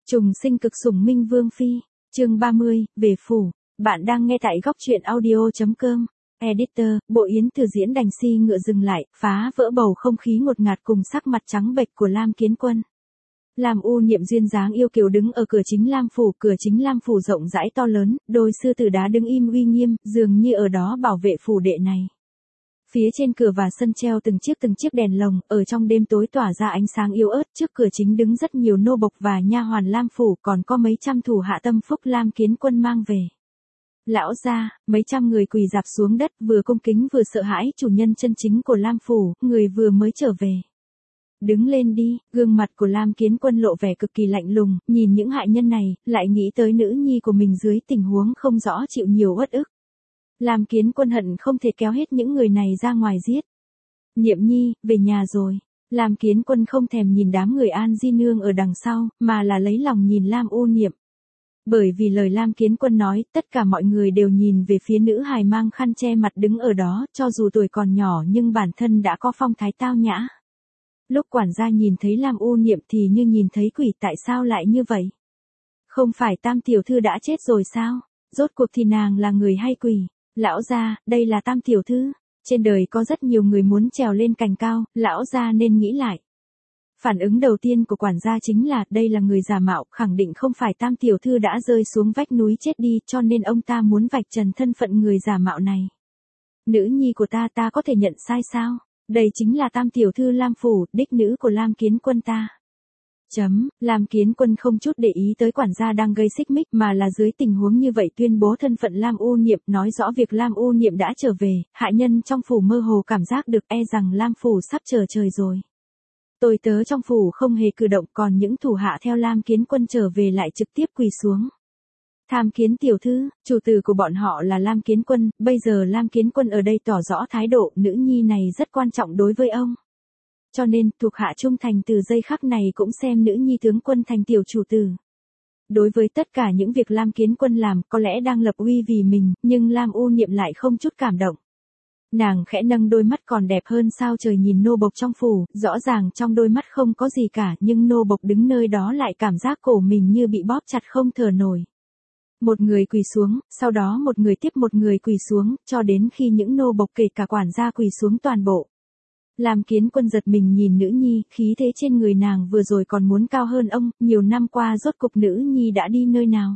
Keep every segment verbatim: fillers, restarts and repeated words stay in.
Trùng sinh cực sủng Minh Vương Phi, chương ba mươi, về phủ. Bạn đang nghe tại góc truyện audio.com. Editor, Bộ Yến Từ diễn đành si ngựa dừng lại, phá vỡ bầu không khí ngột ngạt cùng sắc mặt trắng bệch của Lam Kiến Quân. Lam U Niệm duyên dáng yêu kiều đứng ở cửa chính Lam phủ, cửa chính Lam phủ rộng rãi to lớn, đôi sư tử đá đứng im uy nghiêm, dường như ở đó bảo vệ phủ đệ này. Phía trên cửa và sân treo từng chiếc từng chiếc đèn lồng, ở trong đêm tối tỏa ra ánh sáng yếu ớt, trước cửa chính đứng rất nhiều nô bộc và nha hoàn Lam phủ, còn có mấy trăm thủ hạ tâm phúc Lam Kiến Quân mang về. Lão gia, mấy trăm người quỳ rạp xuống đất, vừa cung kính vừa sợ hãi chủ nhân chân chính của Lam phủ, người vừa mới trở về. Đứng lên đi, gương mặt của Lam Kiến Quân lộ vẻ cực kỳ lạnh lùng, nhìn những hại nhân này, lại nghĩ tới nữ nhi của mình dưới tình huống không rõ chịu nhiều uất ức. Lam Kiến Quân hận không thể kéo hết những người này ra ngoài giết. Niệm nhi, về nhà rồi. Lam Kiến Quân không thèm nhìn đám người An Di Nương ở đằng sau, mà là lấy lòng nhìn Lam U Niệm. Bởi vì lời Lam Kiến Quân nói, tất cả mọi người đều nhìn về phía nữ hài mang khăn che mặt đứng ở đó, cho dù tuổi còn nhỏ nhưng bản thân đã có phong thái tao nhã. Lúc quản gia nhìn thấy Lam U Niệm thì như nhìn thấy quỷ, tại sao lại như vậy? Không phải Tam tiểu thư đã chết rồi sao? Rốt cuộc thì nàng là người hay quỷ? Lão gia, đây là Tam tiểu thư. Trên đời có rất nhiều người muốn trèo lên cành cao, lão gia nên nghĩ lại. Phản ứng đầu tiên của quản gia chính là, đây là người giả mạo, khẳng định không phải Tam tiểu thư đã rơi xuống vách núi chết đi, cho nên ông ta muốn vạch trần thân phận người giả mạo này. Nữ nhi của ta ta có thể nhận sai sao? Đây chính là Tam tiểu thư Lam phủ, đích nữ của Lam Kiến Quân ta. Chấm, Lam Kiến Quân không chút để ý tới quản gia đang gây xích mích, mà là dưới tình huống như vậy tuyên bố thân phận Lam U Niệm, nói rõ việc Lam U Niệm đã trở về, hạ nhân trong phủ mơ hồ cảm giác được e rằng Lam phủ sắp trở trời rồi. Tôi tớ trong phủ không hề cử động, còn những thủ hạ theo Lam Kiến Quân trở về lại trực tiếp quỳ xuống. Tham kiến tiểu thư, chủ tử của bọn họ là Lam Kiến Quân, bây giờ Lam Kiến Quân ở đây tỏ rõ thái độ, nữ nhi này rất quan trọng đối với ông. Cho nên, thuộc hạ trung thành từ giây khắc này cũng xem nữ nhi tướng quân thành tiểu chủ tử. Đối với tất cả những việc Lam Kiến Quân làm, có lẽ đang lập uy vì mình, nhưng Lam U Niệm lại không chút cảm động. Nàng khẽ nâng đôi mắt còn đẹp hơn sao trời nhìn nô bộc trong phủ, rõ ràng trong đôi mắt không có gì cả, nhưng nô bộc đứng nơi đó lại cảm giác cổ mình như bị bóp chặt không thở nổi. Một người quỳ xuống, sau đó một người tiếp một người quỳ xuống, cho đến khi những nô bộc kể cả quản gia quỳ xuống toàn bộ. Lam Kiến Quân giật mình nhìn nữ nhi, khí thế trên người nàng vừa rồi còn muốn cao hơn ông, nhiều năm qua rốt cục nữ nhi đã đi nơi nào?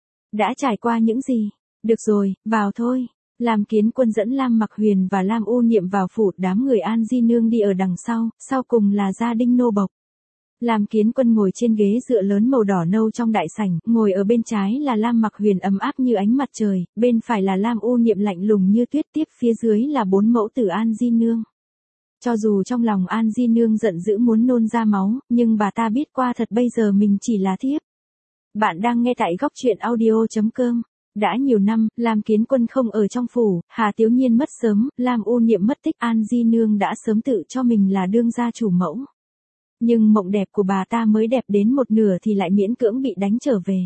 Đã trải qua những gì? Được rồi, vào thôi. Lam Kiến Quân dẫn Lam Mặc Huyền và Lam U Niệm vào phủ, đám người An Di Nương đi ở đằng sau, sau cùng là gia đình nô bộc. Lam Kiến Quân ngồi trên ghế dựa lớn màu đỏ nâu trong đại sảnh, ngồi ở bên trái là Lam Mặc Huyền ấm áp như ánh mặt trời, bên phải là Lam U Niệm lạnh lùng như tuyết, tiếp phía dưới là bốn mẫu tử An Di Nương. Cho dù trong lòng An Di Nương giận dữ muốn nôn ra máu, nhưng bà ta biết qua thật bây giờ mình chỉ là thiếp. Bạn đang nghe tại góc truyện audio.com. Đã nhiều năm, Lam Kiến Quân không ở trong phủ, Hà Tiếu Nhiên mất sớm, Lam U Niệm mất tích, An Di Nương đã sớm tự cho mình là đương gia chủ mẫu. Nhưng mộng đẹp của bà ta mới đẹp đến một nửa thì lại miễn cưỡng bị đánh trở về.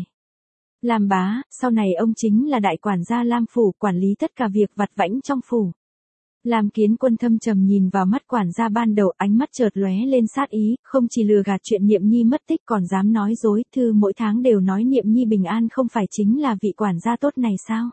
Lam bá, sau này ông chính là đại quản gia Lam phủ, quản lý tất cả việc vặt vãnh trong phủ. Lam Kiến Quân thâm trầm nhìn vào mắt quản gia ban đầu, ánh mắt chợt lóe lên sát ý, không chỉ lừa gạt chuyện Niệm nhi mất tích còn dám nói dối, thư mỗi tháng đều nói Niệm nhi bình an không phải chính là vị quản gia tốt này sao?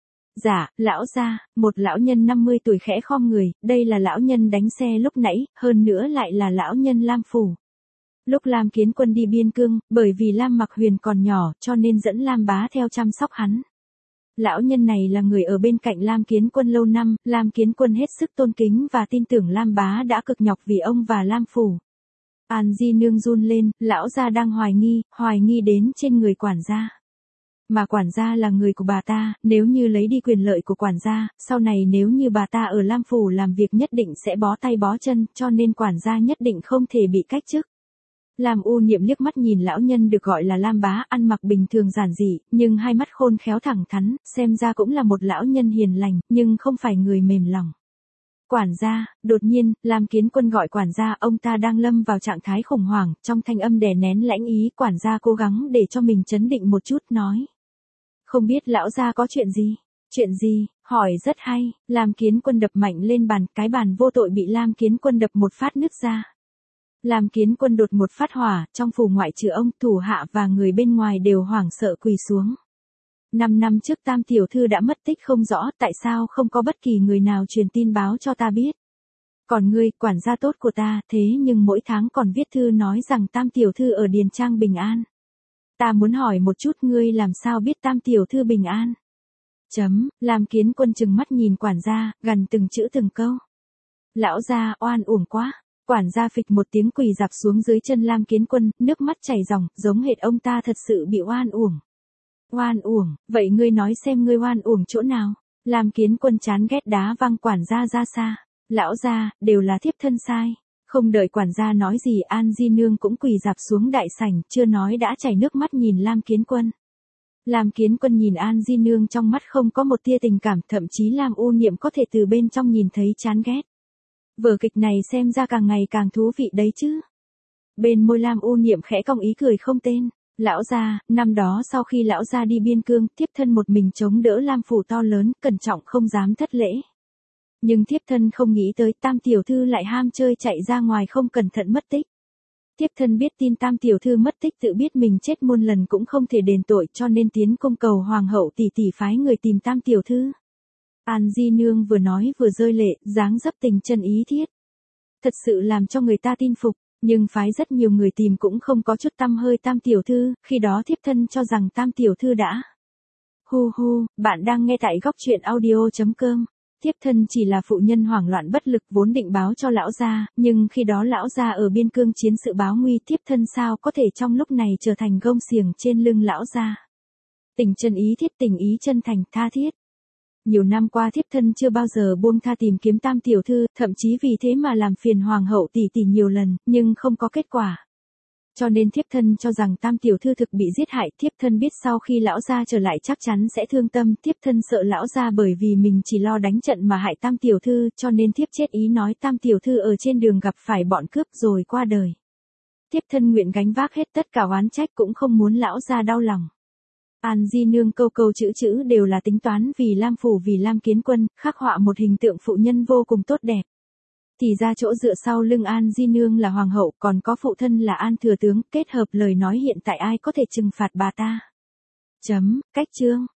Dạ, lão gia, một lão nhân năm mươi tuổi khẽ khom người, đây là lão nhân đánh xe lúc nãy, hơn nữa lại là lão nhân Lam phủ. Lúc Lam Kiến Quân đi biên cương, bởi vì Lam Mặc Huyền còn nhỏ, cho nên dẫn Lam bá theo chăm sóc hắn. Lão nhân này là người ở bên cạnh Lam Kiến Quân lâu năm, Lam Kiến Quân hết sức tôn kính và tin tưởng Lam bá đã cực nhọc vì ông và Lam phủ. An Di Nương run lên, lão gia đang hoài nghi, hoài nghi đến trên người quản gia. Mà quản gia là người của bà ta, nếu như lấy đi quyền lợi của quản gia, sau này nếu như bà ta ở Lam phủ làm việc nhất định sẽ bó tay bó chân, cho nên quản gia nhất định không thể bị cách chức. Lam U Niệm liếc mắt nhìn lão nhân được gọi là Lam bá, ăn mặc bình thường giản dị, nhưng hai mắt khôn khéo thẳng thắn, xem ra cũng là một lão nhân hiền lành, nhưng không phải người mềm lòng. Quản gia, đột nhiên, Lam Kiến Quân gọi quản gia, ông ta đang lâm vào trạng thái khủng hoảng, trong thanh âm đè nén lãnh ý, quản gia cố gắng để cho mình trấn định một chút, nói. Không biết lão gia có chuyện gì? Chuyện gì? Hỏi rất hay. Lam Kiến Quân đập mạnh lên bàn, cái bàn vô tội bị Lam Kiến Quân đập một phát nứt ra. Lam Kiến Quân đột một phát hỏa, trong phủ ngoại trừ ông, thủ hạ và người bên ngoài đều hoảng sợ quỳ xuống. Năm năm trước Tam tiểu thư đã mất tích không rõ, tại sao không có bất kỳ người nào truyền tin báo cho ta biết. Còn ngươi, quản gia tốt của ta, thế nhưng mỗi tháng còn viết thư nói rằng Tam tiểu thư ở Điền Trang bình an. Ta muốn hỏi một chút, ngươi làm sao biết Tam tiểu thư bình an? Chấm, Lam Kiến Quân trừng mắt nhìn quản gia, gần từng chữ từng câu. Lão gia, oan uổng quá. Quản gia phịch một tiếng quỳ dạp xuống dưới chân Lam Kiến Quân, nước mắt chảy ròng, giống hệt ông ta thật sự bị oan uổng. Oan uổng, vậy ngươi nói xem ngươi oan uổng chỗ nào? Lam Kiến Quân chán ghét đá văng quản gia ra xa. Lão gia, đều là thiếp thân sai. Không đợi quản gia nói gì, An Di Nương cũng quỳ dạp xuống đại sảnh, chưa nói đã chảy nước mắt nhìn Lam Kiến Quân. Lam Kiến Quân nhìn An Di Nương trong mắt không có một tia tình cảm, thậm chí Lam U Niệm có thể từ bên trong nhìn thấy chán ghét. Vở kịch này xem ra càng ngày càng thú vị đấy chứ. Bên môi Lam U Niệm khẽ cong ý cười không tên. Lão gia, năm đó sau khi lão gia đi biên cương, thiếp thân một mình chống đỡ Lam phủ to lớn, cẩn trọng không dám thất lễ. Nhưng thiếp thân không nghĩ tới Tam tiểu thư lại ham chơi chạy ra ngoài không cẩn thận mất tích. Thiếp thân biết tin Tam tiểu thư mất tích tự biết mình chết muôn lần cũng không thể đền tội, cho nên tiến cung cầu hoàng hậu tỷ tỷ phái người tìm Tam tiểu thư. An Di Nương vừa nói vừa rơi lệ, dáng dấp tình chân ý thiết. Thật sự làm cho người ta tin phục, nhưng phái rất nhiều người tìm cũng không có chút tăm hơi Tam tiểu thư, khi đó thiếp thân cho rằng Tam tiểu thư đã. Hu hu, bạn đang nghe tại góc truyện audio chấm com. Thiếp thân chỉ là phụ nhân hoảng loạn bất lực vốn định báo cho lão gia, nhưng khi đó lão gia ở biên cương chiến sự báo nguy, thiếp thân sao có thể trong lúc này trở thành gông xiềng trên lưng lão gia. Tình chân ý thiết, tình ý chân thành, tha thiết. Nhiều năm qua thiếp thân chưa bao giờ buông tha tìm kiếm Tam tiểu thư, thậm chí vì thế mà làm phiền hoàng hậu tỷ tỷ nhiều lần, nhưng không có kết quả. Cho nên thiếp thân cho rằng Tam tiểu thư thực bị giết hại, thiếp thân biết sau khi lão gia trở lại chắc chắn sẽ thương tâm, thiếp thân sợ lão gia bởi vì mình chỉ lo đánh trận mà hại Tam tiểu thư, cho nên thiếp chết ý nói Tam tiểu thư ở trên đường gặp phải bọn cướp rồi qua đời. Thiếp thân nguyện gánh vác hết tất cả oán trách cũng không muốn lão gia đau lòng. An Di Nương câu câu chữ chữ đều là tính toán vì Lam phủ vì Lam Kiến Quân, khắc họa một hình tượng phụ nhân vô cùng tốt đẹp. Thì ra chỗ dựa sau lưng An Di Nương là hoàng hậu, còn có phụ thân là An thừa tướng, kết hợp lời nói hiện tại ai có thể trừng phạt bà ta. Chấm, cách chương.